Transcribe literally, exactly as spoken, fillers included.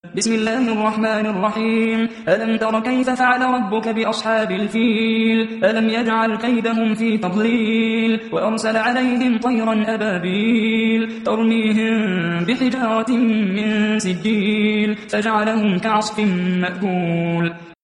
بسم الله الرحمن الرحيم. ألم تر كيف فعل ربك بأصحاب الفيل؟ ألم يجعل كيدهم في تضليل وأرسل عليهم طيرا أبابيل ترميهم بحجارة من سجيل فجعلهم كعصف مأكول.